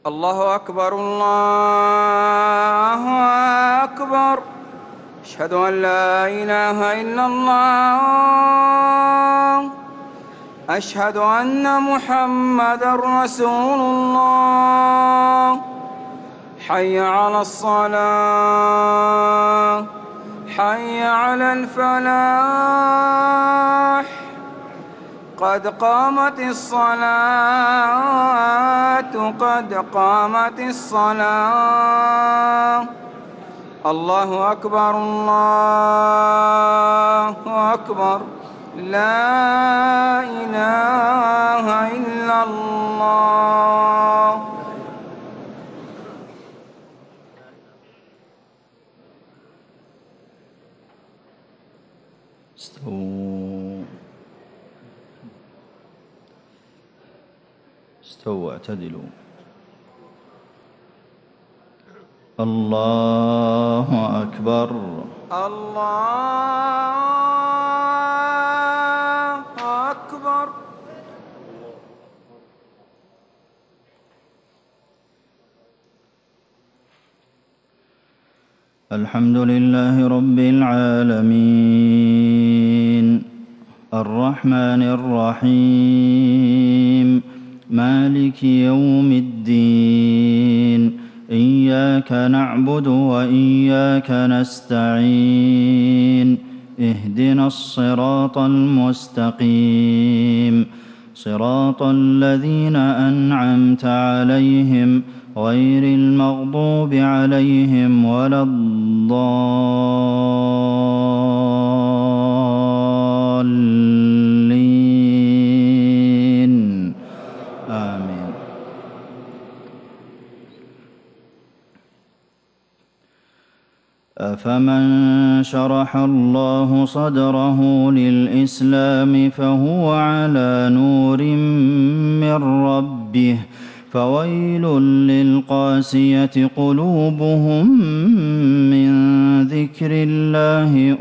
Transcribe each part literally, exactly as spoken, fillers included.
الله أكبر الله أكبر. أشهد أن لا إله إلا الله. أشهد أن محمدًا رسول الله. حي على الصلاة، حي على الفلاح، قد قامت الصلاة، قد قامت الصلاة. الله أكبر الله أكبر. لا إله إلا الله. استووا استووا اعتدلوا. الله أكبر. الله أكبر. الحمد لله رب العالمين، الرحمن الرحيم، مالك يوم الدين. إياك نعبد وإياك نستعين. اهدنا الصراط المستقيم، صراط الذين أنعمت عليهم غير المغضوب عليهم ولا الضالين. آمين. أفمن شرح الله صدره للإسلام فهو على نور من ربه، فويل للقاسية قلوبهم من ذكر الله،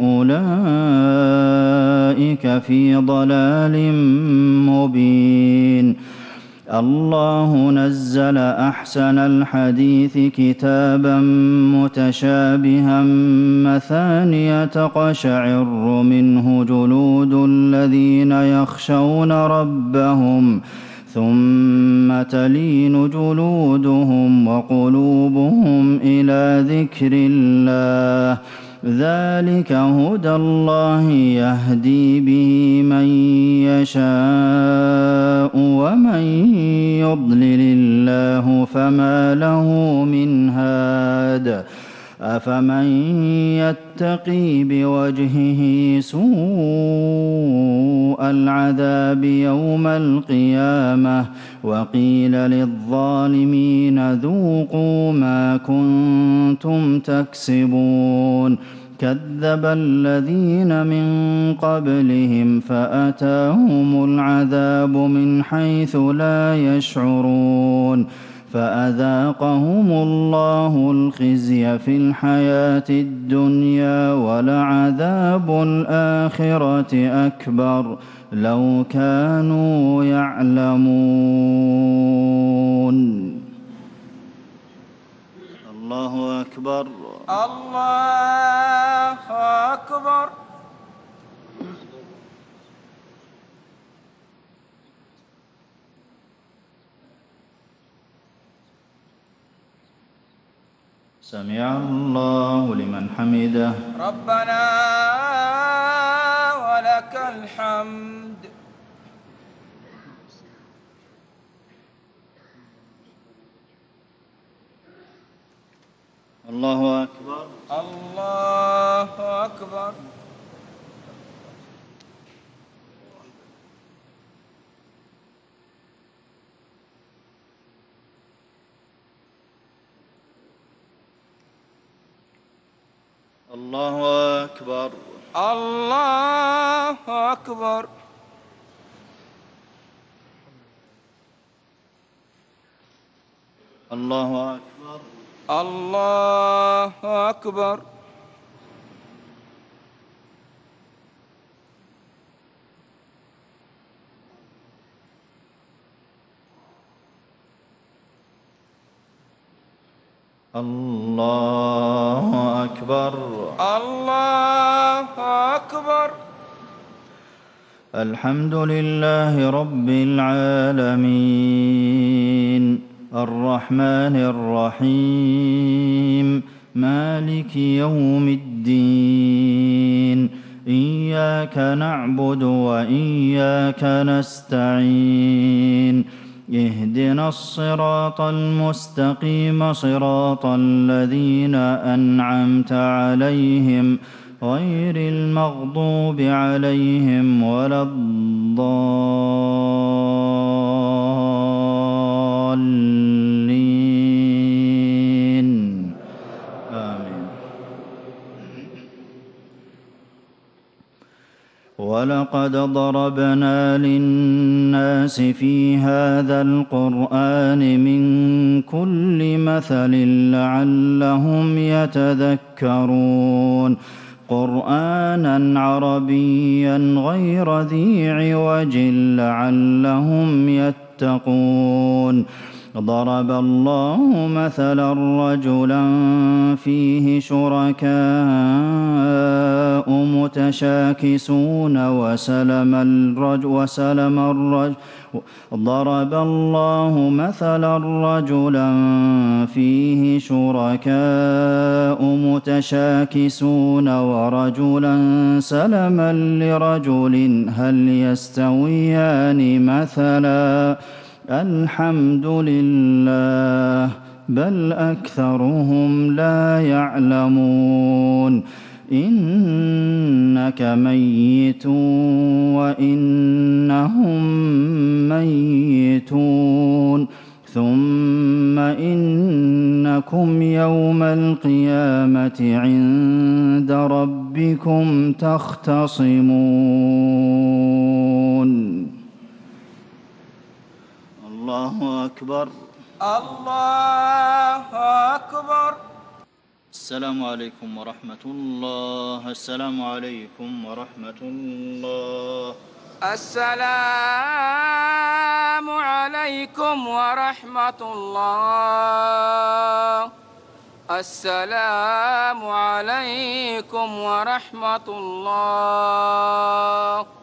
أولئك في ضلال مبين. الله نزل أحسن الحديث كتابا متشابها مثانية تقشعر منه جلود الذين يخشون ربهم، ثم تلين جلودهم وقلوبهم إلى ذكر الله. ذلك هدى الله يهدي به من يشاء، ومن يضلل الله فما له من هاد. أفمن يتقي بوجهه سوء العذاب يوم القيامة، وقيل للظالمين ذوقوا ما كنتم تكسبون. كذب الذين من قبلهم فأتاهم العذاب من حيث لا يشعرون، فأذاقهم الله الخزي في الحياة الدنيا، ولعذاب الآخرة أكبر لو كانوا يعلمون. الله أكبر. الله أكبر. سمع الله لمن حمده. ربنا ولك الحمد. الله أكبر. الله أكبر. الله أكبر. الله أكبر. الله أكبر. الله أكبر. الله أكبر. الله أكبر. الحمد لله رب العالمين الرحمن الرحيم مالك يوم الدين إياك نعبد وإياك نستعين اهدنا الصراط المستقيم صراط الذين أنعمت عليهم غير المغضوب عليهم ولا الضالين آمين. ولقد ضربنا للناس في هذا القرآن من كل مثل لعلهم يتذكرون قرآنا عربيا غير ذي عوج لعلهم يتقون ضرب الله مثلا رجلا فيه شركاء متشاكسون وسلم الرجل وسلم الرجل ضرب الله مثلا رجلا فيه شركاء متشاكسون ورجلا سلما لرجل هل يستويان مثلا الحمد لله بل أكثرهم لا يعلمون إنك ميت وإنهم ميتون ثم إنكم يوم القيامة عند ربكم تختصمون. الله أكبر. الله أكبر. السلام عليكم ورحمة الله. السلام عليكم ورحمة الله. السلام عليكم ورحمة الله. السلام عليكم ورحمة الله.